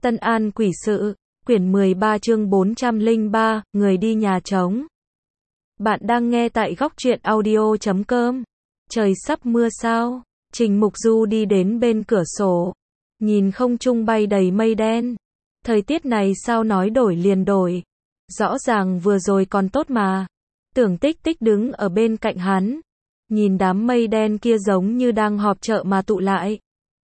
Tân An Quỷ Sự, quyển 13 chương 403, người đi nhà trống. Bạn đang nghe tại góc truyện audio.com. Trời sắp mưa sao? Trình Mục Du đi đến bên cửa sổ, nhìn không trung bay đầy mây đen. Thời tiết này sao nói đổi liền đổi. Rõ ràng vừa rồi còn tốt mà. Tưởng Tích Tích đứng ở bên cạnh hắn, nhìn đám mây đen kia giống như đang họp chợ mà tụ lại,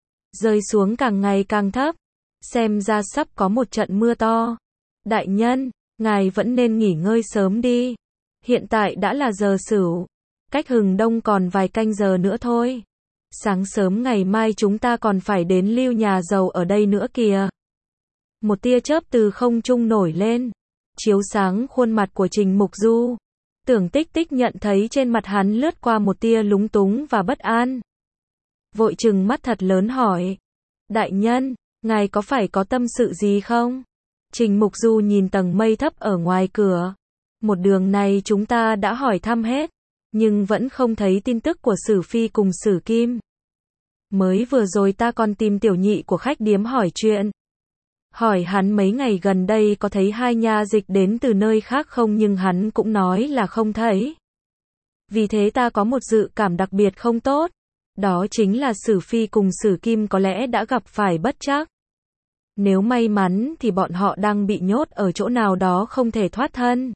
rơi xuống càng ngày càng thấp. Xem ra sắp có một trận mưa to. Đại nhân, ngài vẫn nên nghỉ ngơi sớm đi. Hiện tại đã là giờ Sửu, cách hừng đông còn vài canh giờ nữa thôi. Sáng sớm ngày mai chúng ta còn phải đến Lưu nhà giàu ở đây nữa kìa. Một tia chớp từ không trung nổi lên, chiếu sáng khuôn mặt của Trình Mục Du. Tưởng Tích Tích nhận thấy trên mặt hắn lướt qua một tia lúng túng và bất an. Vội trừng mắt thật lớn hỏi: Đại nhân, ngài có phải có tâm sự gì không? Trình Mục Du nhìn tầng mây thấp ở ngoài cửa. Một đường này chúng ta đã hỏi thăm hết, nhưng vẫn không thấy tin tức của Sử Phi cùng Sử Kim. Mới vừa rồi ta còn tìm tiểu nhị của khách điếm hỏi chuyện. Hỏi hắn mấy ngày gần đây có thấy hai nha dịch đến từ nơi khác không, nhưng hắn cũng nói là không thấy. Vì thế ta có một dự cảm đặc biệt không tốt. Đó chính là Sử Phi cùng Sử Kim có lẽ đã gặp phải bất trắc. Nếu may mắn thì bọn họ đang bị nhốt ở chỗ nào đó không thể thoát thân.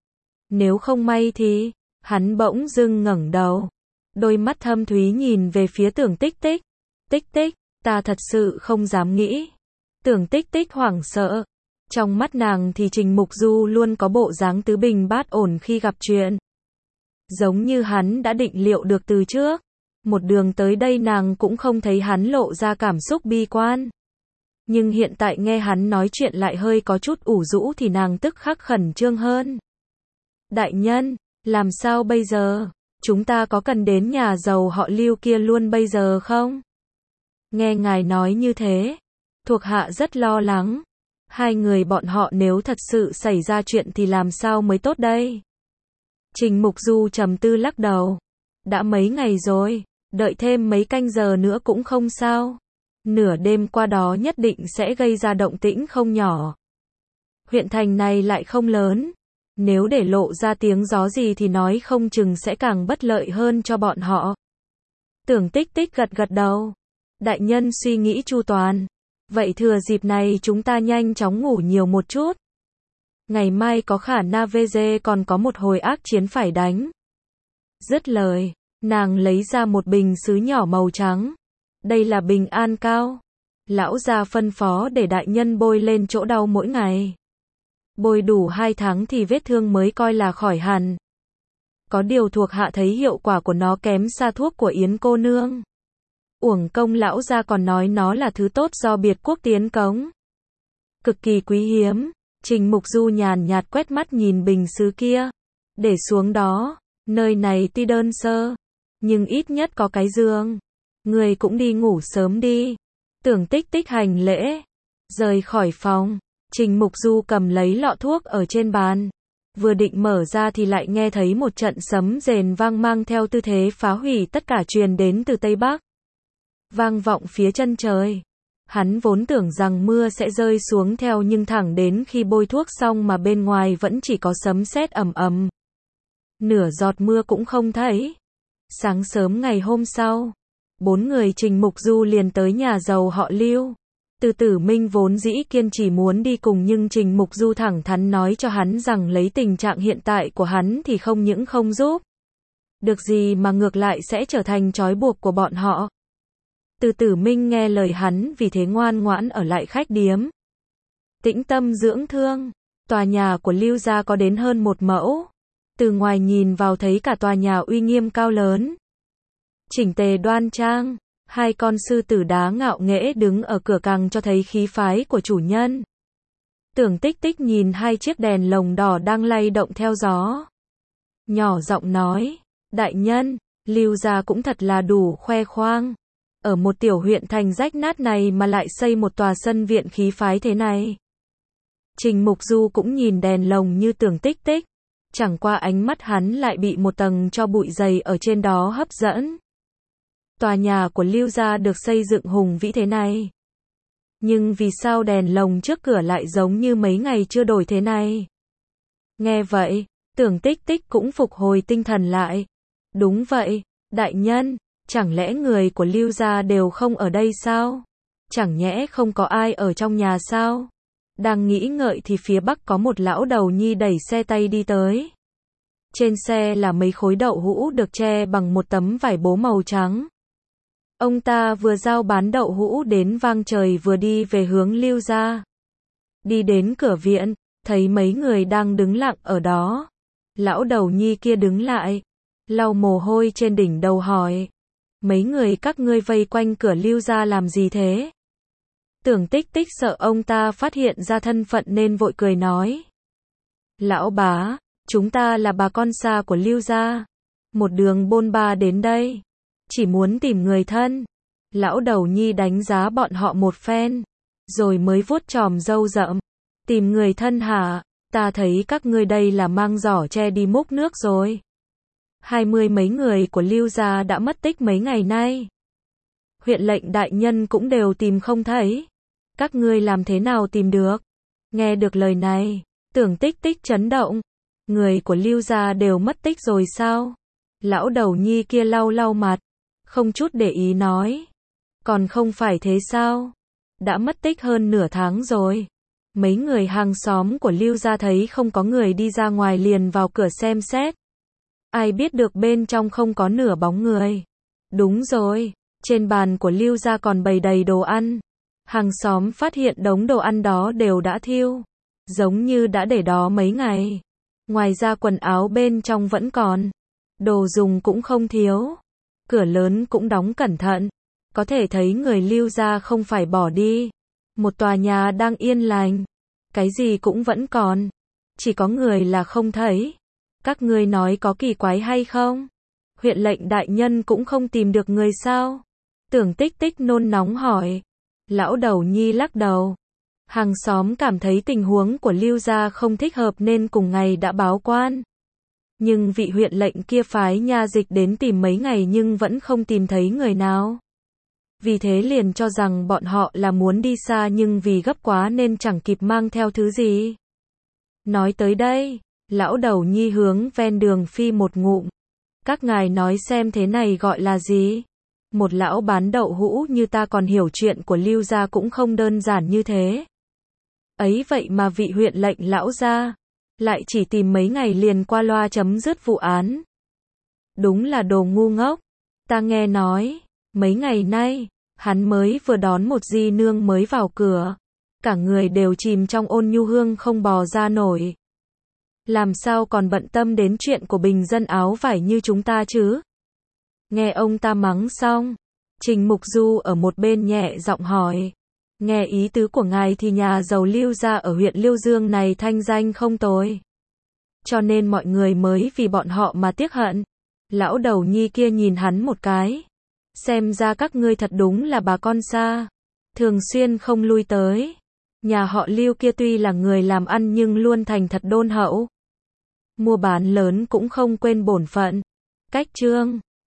Nếu không may thì... Hắn bỗng dưng ngẩng đầu, đôi mắt thâm thúy nhìn về phía Tưởng Tích Tích. Tích Tích, ta thật sự không dám nghĩ. Tưởng Tích Tích hoảng sợ. Trong mắt nàng thì Trình Mục Du luôn có bộ dáng tứ bình bát ổn khi gặp chuyện. Giống như hắn đã định liệu được từ trước. Một đường tới đây nàng cũng không thấy hắn lộ ra cảm xúc bi quan. Nhưng hiện tại nghe hắn nói chuyện lại hơi có chút ủ rũ thì nàng tức khắc khẩn trương hơn. Đại nhân, làm sao bây giờ? Chúng ta có cần đến nhà giàu họ Lưu kia luôn bây giờ không? Nghe ngài nói như thế, thuộc hạ rất lo lắng. Hai người bọn họ nếu thật sự xảy ra chuyện thì làm sao mới tốt đây? Trình Mục Du trầm tư lắc đầu. Đã mấy ngày rồi, đợi thêm mấy canh giờ nữa cũng không sao. Nửa đêm qua đó nhất định sẽ gây ra động tĩnh không nhỏ. Huyện thành này lại không lớn. Nếu để lộ ra tiếng gió gì thì nói không chừng sẽ càng bất lợi hơn cho bọn họ. Tưởng Tích Tích gật gật đầu. Đại nhân suy nghĩ chu toàn. Vậy thừa dịp này chúng ta nhanh chóng ngủ nhiều một chút. Ngày mai có khả năng VG còn có một hồi ác chiến phải đánh. Dứt lời, nàng lấy ra một bình sứ nhỏ màu trắng. Đây là bình an cao. Lão gia phân phó để đại nhân bôi lên chỗ đau mỗi ngày. Bôi đủ 2 tháng thì vết thương mới coi là khỏi hẳn. Có điều thuộc hạ thấy hiệu quả của nó kém xa thuốc của Yến cô nương. Uổng công lão gia còn nói nó là thứ tốt do biệt quốc tiến cống. Cực kỳ quý hiếm. Trình Mục Du nhàn nhạt quét mắt nhìn bình sứ kia. Để xuống đó, nơi này tuy đơn sơ, nhưng ít nhất có cái giường. Người cũng đi ngủ sớm đi. Tưởng Tích Tích hành lễ, rời khỏi phòng. Trình Mục Du cầm lấy lọ thuốc ở trên bàn. Vừa định mở ra thì lại nghe thấy một trận sấm rền vang mang theo tư thế phá hủy tất cả truyền đến từ Tây Bắc. Vang vọng phía chân trời. Hắn vốn tưởng rằng mưa sẽ rơi xuống theo nhưng thẳng đến khi bôi thuốc xong mà bên ngoài vẫn chỉ có sấm sét ầm ầm. Nửa giọt mưa cũng không thấy. Sáng sớm ngày hôm sau, 4 người Trình Mục Du liền tới nhà giàu họ Lưu. Từ Tử Minh vốn dĩ kiên trì muốn đi cùng nhưng Trình Mục Du thẳng thắn nói cho hắn rằng lấy tình trạng hiện tại của hắn thì không những không giúp được gì mà ngược lại sẽ trở thành trói buộc của bọn họ. Từ Tử Minh nghe lời hắn vì thế ngoan ngoãn ở lại khách điếm. Tĩnh tâm dưỡng thương. Tòa nhà của Lưu gia có đến hơn 1 mẫu. Từ ngoài nhìn vào thấy cả tòa nhà uy nghiêm cao lớn, chỉnh tề đoan trang. 2 con sư tử đá ngạo nghễ đứng ở cửa càng cho thấy khí phái của chủ nhân. Tưởng Tích Tích nhìn 2 chiếc đèn lồng đỏ đang lay động theo gió, nhỏ giọng nói: Đại nhân, Lưu gia cũng thật là đủ khoe khoang. Ở một tiểu huyện thành rách nát này mà lại xây một tòa sân viện khí phái thế này. Trình Mục Du cũng nhìn đèn lồng như Tưởng Tích Tích. Chẳng qua ánh mắt hắn lại bị một tầng tro bụi dày ở trên đó hấp dẫn. Tòa nhà của Lưu gia được xây dựng hùng vĩ thế này, Nhưng vì sao đèn lồng trước cửa lại giống như mấy ngày chưa đổi thế này? Nghe vậy, Tưởng Tích Tích cũng phục hồi tinh thần lại. Đúng vậy, đại nhân, chẳng lẽ người của Lưu gia đều không ở đây sao? Chẳng nhẽ không có ai ở trong nhà sao? Đang nghĩ ngợi thì phía bắc có một lão đầu nhi đẩy xe tay đi tới. Trên xe là mấy khối đậu hũ được che bằng một tấm vải bố màu trắng. Ông ta vừa giao bán đậu hũ đến vang trời vừa đi về hướng Lưu gia. Đi đến cửa viện, thấy mấy người đang đứng lặng ở đó. Lão đầu nhi kia đứng lại, lau mồ hôi trên đỉnh đầu hỏi. Mấy người các ngươi vây quanh cửa Lưu gia làm gì thế? Tưởng Tích Tích sợ ông ta phát hiện ra thân phận nên vội cười nói. Lão bá, chúng ta là bà con xa của Lưu gia. Một đường bôn ba đến đây. Chỉ muốn tìm người thân. Lão đầu nhi đánh giá bọn họ một phen. Rồi mới vuốt chòm râu rậm. Tìm người thân hả? Ta thấy các ngươi đây là mang giỏ tre đi múc nước rồi. 20 mấy người của Lưu gia đã mất tích mấy ngày nay. Huyện lệnh đại nhân cũng đều tìm không thấy. Các ngươi làm thế nào tìm được? Nghe được lời này, Tưởng Tích Tích chấn động. Người của Lưu gia đều mất tích rồi sao? Lão đầu nhi kia lau lau mặt, không chút để ý nói. Còn không phải thế sao? Đã mất tích hơn nửa tháng rồi. Mấy người hàng xóm của Lưu gia thấy không có người đi ra ngoài liền vào cửa xem xét. Ai biết được bên trong không có nửa bóng người. Đúng rồi, trên bàn của Lưu gia còn bày đầy đồ ăn. Hàng xóm phát hiện đống đồ ăn đó đều đã thiêu, giống như đã để đó mấy ngày. Ngoài ra quần áo bên trong vẫn còn, đồ dùng cũng không thiếu. Cửa lớn cũng đóng cẩn thận, có thể thấy người Lưu gia không phải bỏ đi. Một tòa nhà đang yên lành, cái gì cũng vẫn còn, chỉ có người là không thấy. Các ngươi nói có kỳ quái hay không? Huyện lệnh đại nhân cũng không tìm được người sao? Tưởng Tích Tích nôn nóng hỏi. Lão đầu nhi lắc đầu. Hàng xóm cảm thấy tình huống của Lưu gia không thích hợp nên cùng ngày đã báo quan. Nhưng vị huyện lệnh kia phái nha dịch đến tìm mấy ngày nhưng vẫn không tìm thấy người nào. Vì thế liền cho rằng bọn họ là muốn đi xa nhưng vì gấp quá nên chẳng kịp mang theo thứ gì. Nói tới đây, lão đầu nhi hướng ven đường phi một ngụm. Các ngài nói xem thế này gọi là gì? Một lão bán đậu hũ như ta còn hiểu chuyện của Lưu gia cũng không đơn giản như thế. Ấy vậy mà vị huyện lệnh lão gia lại chỉ tìm mấy ngày liền qua loa chấm dứt vụ án. Đúng là đồ ngu ngốc. Ta nghe nói, mấy ngày nay, hắn mới vừa đón một di nương mới vào cửa. Cả người đều chìm trong ôn nhu hương không bò ra nổi. Làm sao còn bận tâm đến chuyện của bình dân áo vải như chúng ta chứ? Nghe ông ta mắng xong, Trình Mục Du ở một bên nhẹ giọng hỏi. Nghe ý tứ của ngài thì nhà giàu Lưu gia ở huyện Liêu Dương này thanh danh không tồi. Cho nên mọi người mới vì bọn họ mà tiếc hận. Lão đầu nhi kia nhìn hắn một cái. Xem ra các ngươi thật đúng là bà con xa. Thường xuyên không lui tới. Nhà họ Lưu kia tuy là người làm ăn nhưng luôn thành thật đôn hậu. Mua bán lớn cũng không quên bổn phận. Cách chương